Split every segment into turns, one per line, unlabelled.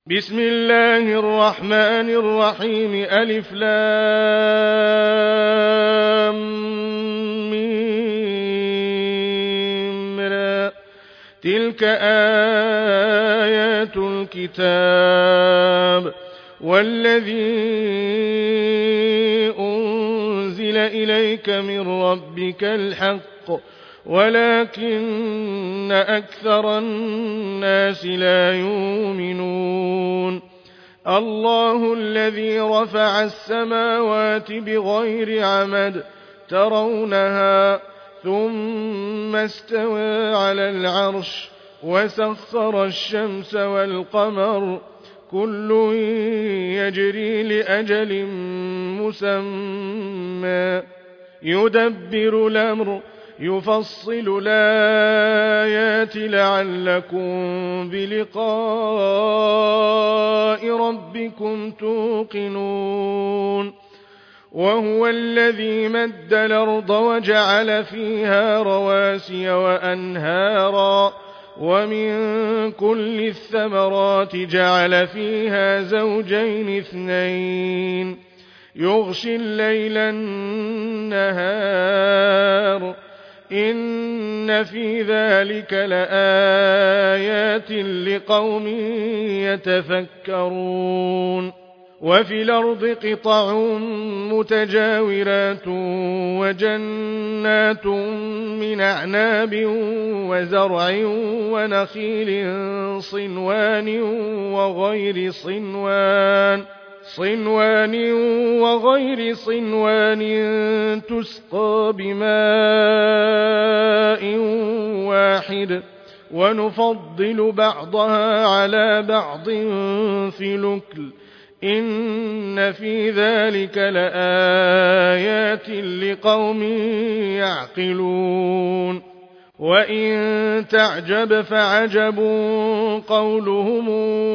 بسم الله الرحمن الرحيم ألف لام ميم را تلك آيات الكتاب والذي أنزل إليك من ربك الحق ولكن أكثر الناس لا يؤمنون الله الذي رفع السماوات بغير عمد ترونها ثم استوى على العرش وسخر الشمس والقمر كل يجري لأجل مسمى يدبر الأمر يفصل الآيات لعلكم بلقاء ربكم توقنون وهو الذي مد الأرض وجعل فيها رواسي وأنهارا ومن كل الثمرات جعل فيها زوجين اثنين يغشي الليل النهار إن في ذلك لآيات لقوم يتفكرون وفي الأرض قطع متجاورات وجنات من أعناب وزرع ونخيل صنوان وغير صنوان تسقى بماء واحد ونفضل بعضها على بعض في الأكل إن في ذلك لآيات لقوم يعقلون وإن تعجب فعجب قولهم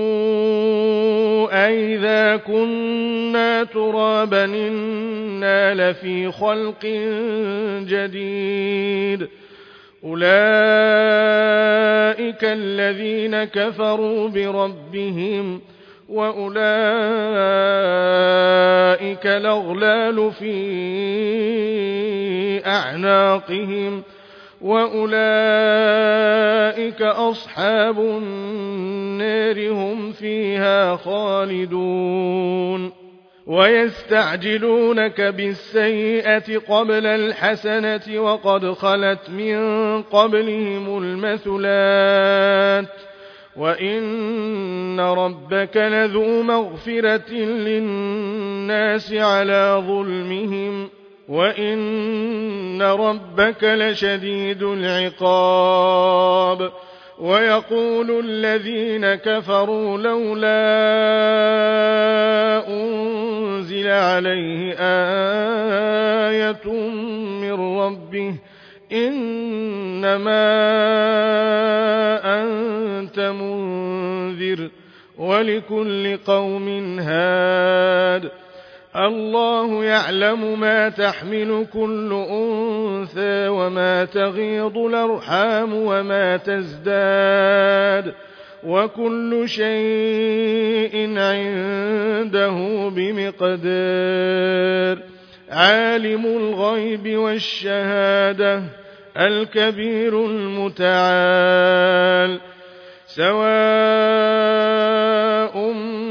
أئذا كنا ترابا إنا لفي خلق جديد أولئك الذين كفروا بربهم وأولئك الأغلال في أعناقهم وأولئك أصحاب النار هم فيها خالدون ويستعجلونك بالسيئة قبل الحسنة وقد خلت من قبلهم المثلات وإن ربك لذو مغفرة للناس على ظلمهم وإن ربك لشديد العقاب ويقول الذين كفروا لولا أنزل عليه آية من ربه إنما أنت منذر ولكل قوم هاد الله يعلم ما تحمل كل أنثى وما تغيض الأرحام وما تزداد وكل شيء عنده بمقدار عالم الغيب والشهادة الكبير المتعال سواء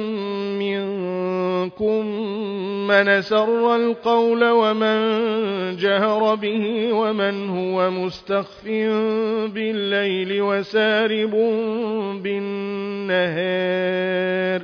منكم من أسر القول ومن جهر به ومن هو مستخف بالليل وسارب بالنهار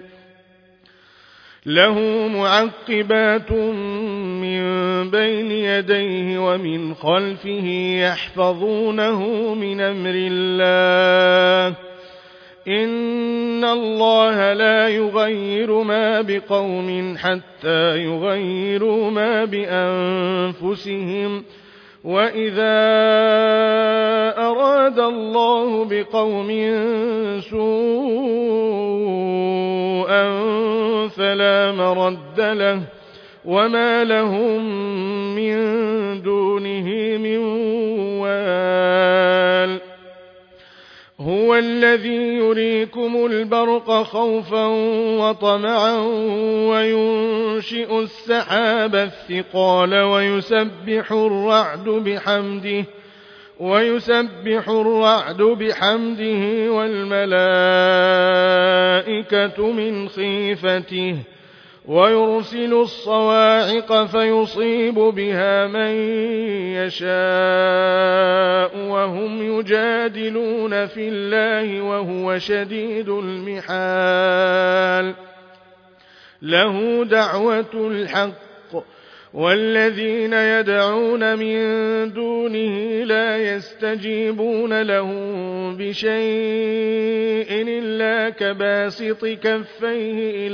له معقبات من بين يديه ومن خلفه يحفظونه من أمر الله إن الله لا يغير ما بقوم حتى يغيروا ما بأنفسهم وإذا أراد الله بقوم سوءا فلا مرد له وما لهم من دونه من وال هو الذي يريكم البرق خوفا وطمعا وينشئ السحاب الثقال ويسبح الرعد بحمده والملائكة من خيفته ويرسل الصواعق فيصيب بها من يشاء وهم يجادلون في الله وهو شديد المحال له دعوة الحق والذين يدعون من دونه لا يستجيبون لهم بشيء إلا كباسط كفيه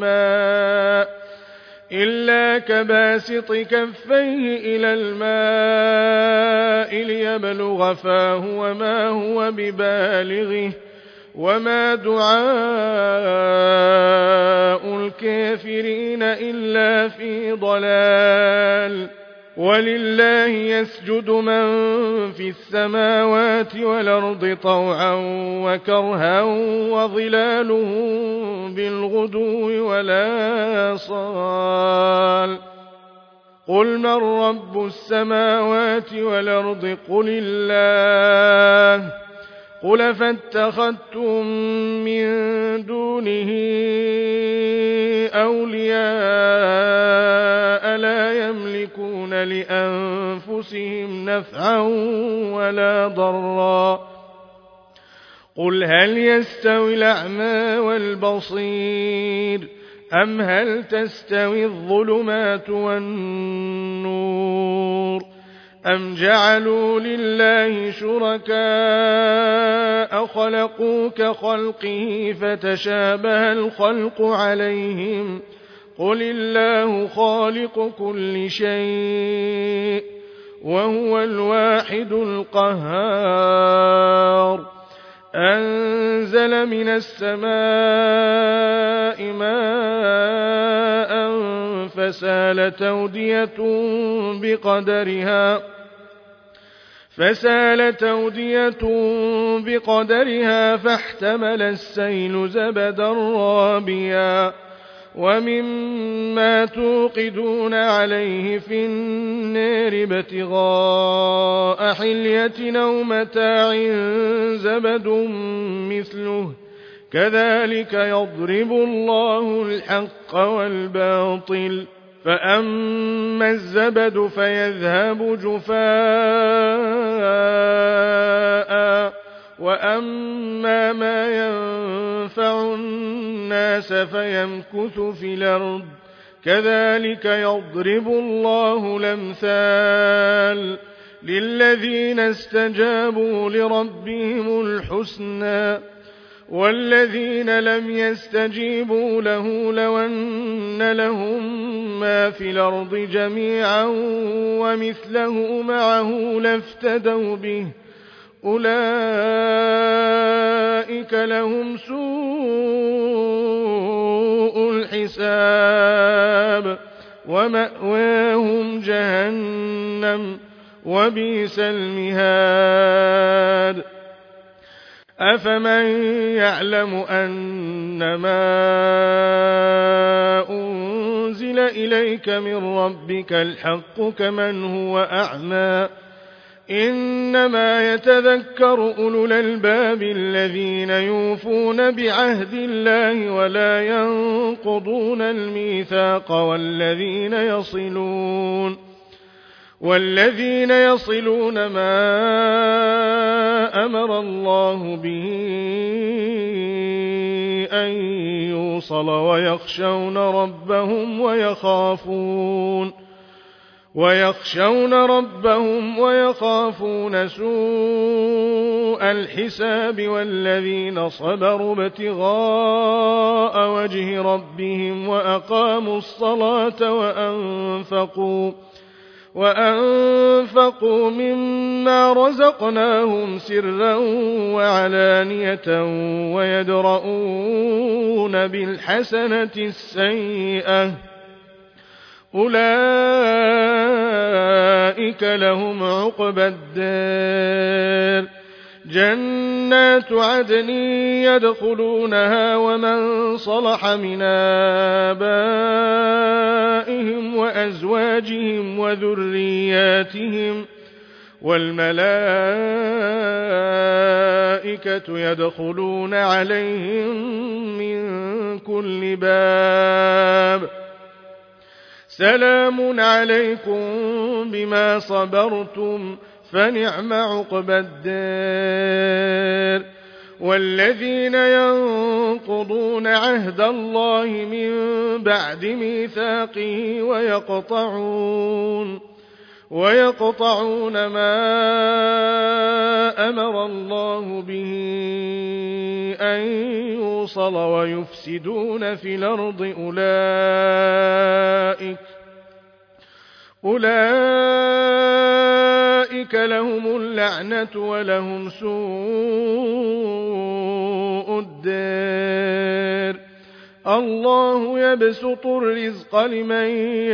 إلى الماء ليبلغ فاه وما هو ببالغه وما دعاء الكافرين إلا في ضلال ولله يسجد من في السماوات والأرض طوعا وكرها وظلالهم بالغدو والآصال قل من رب السماوات والأرض قل الله قل فاتخذتم من دونه أولياء لا يملكون لأنفسهم نفعا ولا ضرا قل هل يستوي الأعمى والبصير أم هل تستوي الظلمات والنور أم جعلوا لله شركاء خلقوا كخلقه فتشابه الخلق عليهم قل الله خالق كل شيء وهو الواحد القهار أنزل من السماء ماء فسالت أودية بقدرها فاحتمل السيل زبدا رابيا ومما توقدون عليه في النار ابتغاء حلية أو متاع زبد مثله كذلك يضرب الله الحق والباطل فأما الزبد فيذهب جفاء وأما ما ينفع الناس فيمكث في الأرض كذلك يضرب الله الأمثال للذين استجابوا لربهم الحسنى والذين لم يستجيبوا له لو أن لهم ما في الأرض جميعا ومثله معه لافتدوا به أولئك لهم سوء الحساب ومأواهم جهنم وبئس المهاد أفمن يعلم أنما أنزل إليك من ربك الحق كمن هو أعمى إنما يتذكر أولو الألباب الذين يوفون بعهد الله ولا ينقضون الميثاق والذين يصلون ما أمر الله به أن يوصل ويخشون ربهم ويخافون سوء الحساب والذين صبروا ابتغاء وجه ربهم وأقاموا الصلاة وأنفقوا مما رزقناهم سرا وعلانية ويدرؤون بالحسنة السيئة أولئك لهم عقبى الدار جنات جنات عدن يدخلونها ومن صلح من آبائهم وأزواجهم وذرياتهم والملائكة يدخلون عليهم من كل باب سلام عليكم بما صبرتم فنعم عقبى الدار. والذين ينقضون عهد الله من بعد ميثاقه ويقطعون ما أمر الله به أن يوصل ويفسدون في الأرض أولئك لهم اللعنة ولهم سوء الدار. الله يبسط الرزق لمن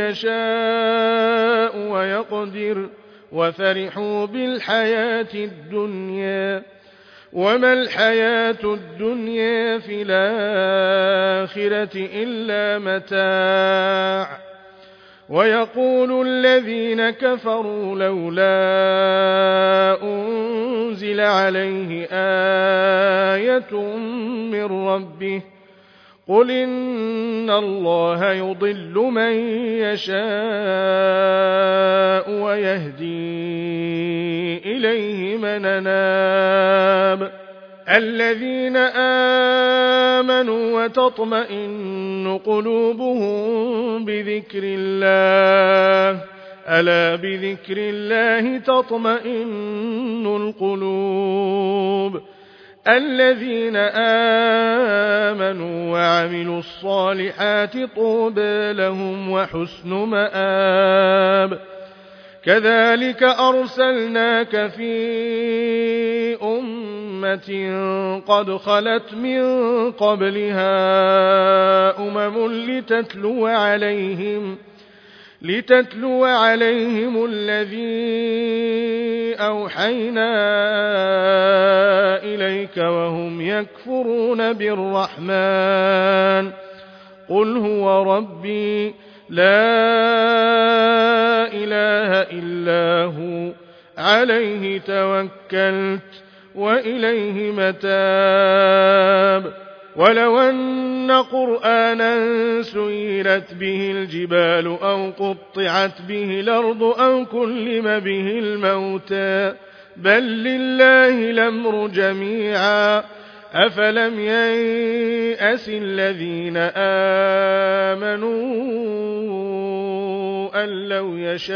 يشاء ويقدر وفرحوا بالحياة الدنيا وما الحياة الدنيا في الآخرة إلا متاع. ويقول الذين كفروا لولا أنزل عليه آية من ربه قل إن الله يضل من يشاء ويهدي إليه من أناب. الذين آمنوا وتطمئن قلوبهم بذكر الله ألا بذكر الله تطمئن القلوب. الذين آمنوا وعملوا الصالحات طوبى لهم وحسن مآب. كذلك أرسلناك في أمة قد خلت من قبلها لتتلو عليهم الذي أوحينا إليك وهم يكفرون بالرحمن قل هو ربي لا إله إلا هو عليه توكلت وإليه متاب. ولو أن قرآنا سيرت به الجبال أو قطعت به الأرض أو كلم به الموتى بل لله الأمر جميعا أفلم ييأس الذين آمنوا أن لو يشاء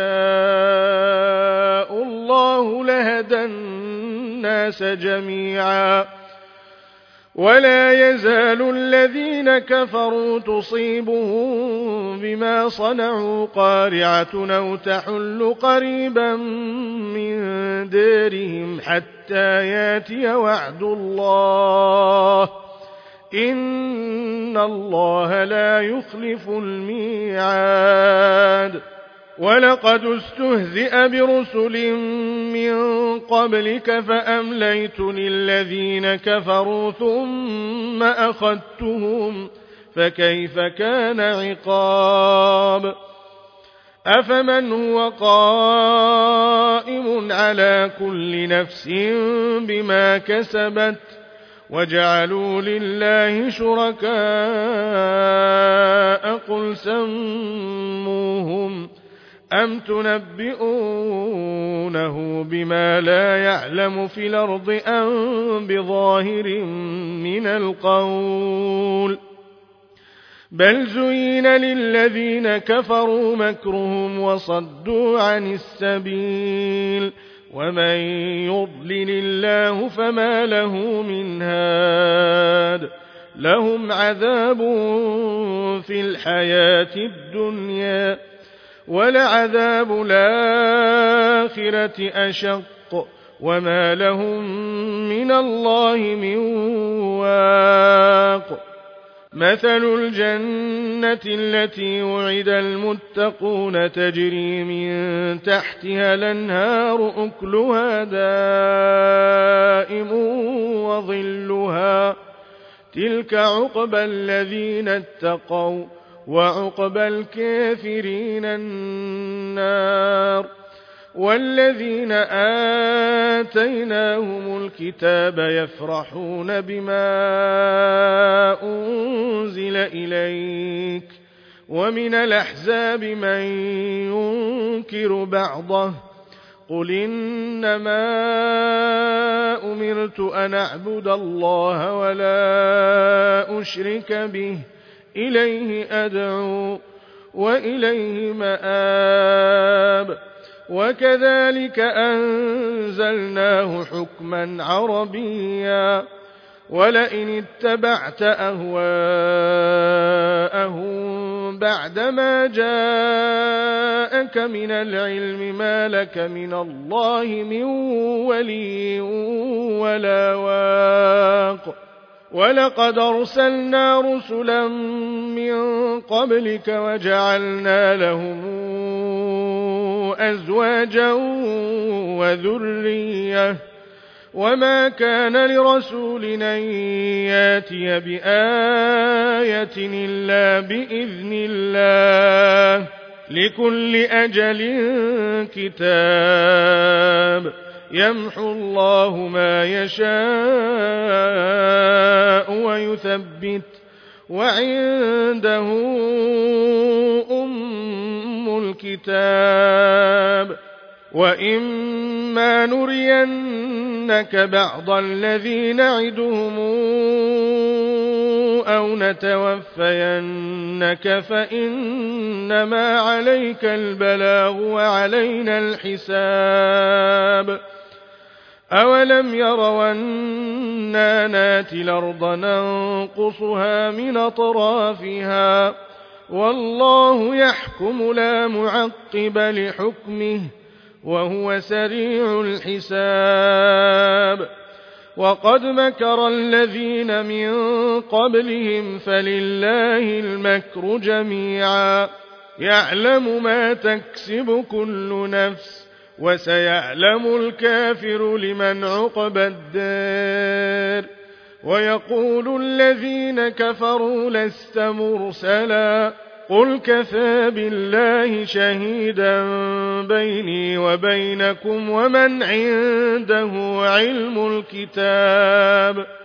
الله لهدى الناس جميعا ولا يزال الذين كفروا تصيبهم بما صنعوا قارعة أو تحل قريبا من دارهم حتى ياتي وعد الله إن الله لا يخلف الميعاد. ولقد استهزئ برسل من قبلك فأمليت للذين كفروا ثم أخذتهم فكيف كان عقاب. أفمن هو قائم على كل نفس بما كسبت وجعلوا لله شركاء قل سموهم أم تنبئونه بما لا يعلم في الأرض أم بظاهر من القول بل زين للذين كفروا مكرهم وصدوا عن السبيل ومن يضلل الله فما له من هاد. لهم عذاب في الحياة الدنيا ولعذاب الآخرة أشق وما لهم من الله من واق. مثل الجنة التي وعد المتقون تجري من تحتها الأنهار أكلها دائم وظلها تلك عقبى الذين اتقوا وعقبى الكافرين النار والذين آتيناهم الكتاب يفرحون بما أنزل إليك ومن الأحزاب من ينكر بعضه قل إنما أمرت أن أعبد الله ولا أشرك به إليه أدعو وإليه مآب وكذلك أنزلناه حكما عربيا ولئن اتبعت أهواءهم بعدما جاءك من العلم ما لك من الله من ولي ولا واق ولقد أرسلنا رسلا من قبلك وجعلنا لهم أزواجا وذرية وما كان لرسول أن ياتي بآية إلا بإذن الله لكل أجل كتاب يمحو الله ما يشاء ويثبت وعنده أم الكتاب وإما نرينك بعض الذي نعدهم أو نتوفينك فإنما عليك البلاغ وعلينا الحساب أولم يروا أنا ناتي الأرض ننقصها من أطرافها والله يحكم لا معقب لحكمه وهو سريع الحساب وقد مكر الذين من قبلهم فلله المكر جميعا يعلم ما تكسب كل نفس وسيعلم الكافر لمن عقبى الدار ويقول الذين كفروا لست مرسلا قل كفى بالله شهيدا بيني وبينكم ومن عنده علم الكتاب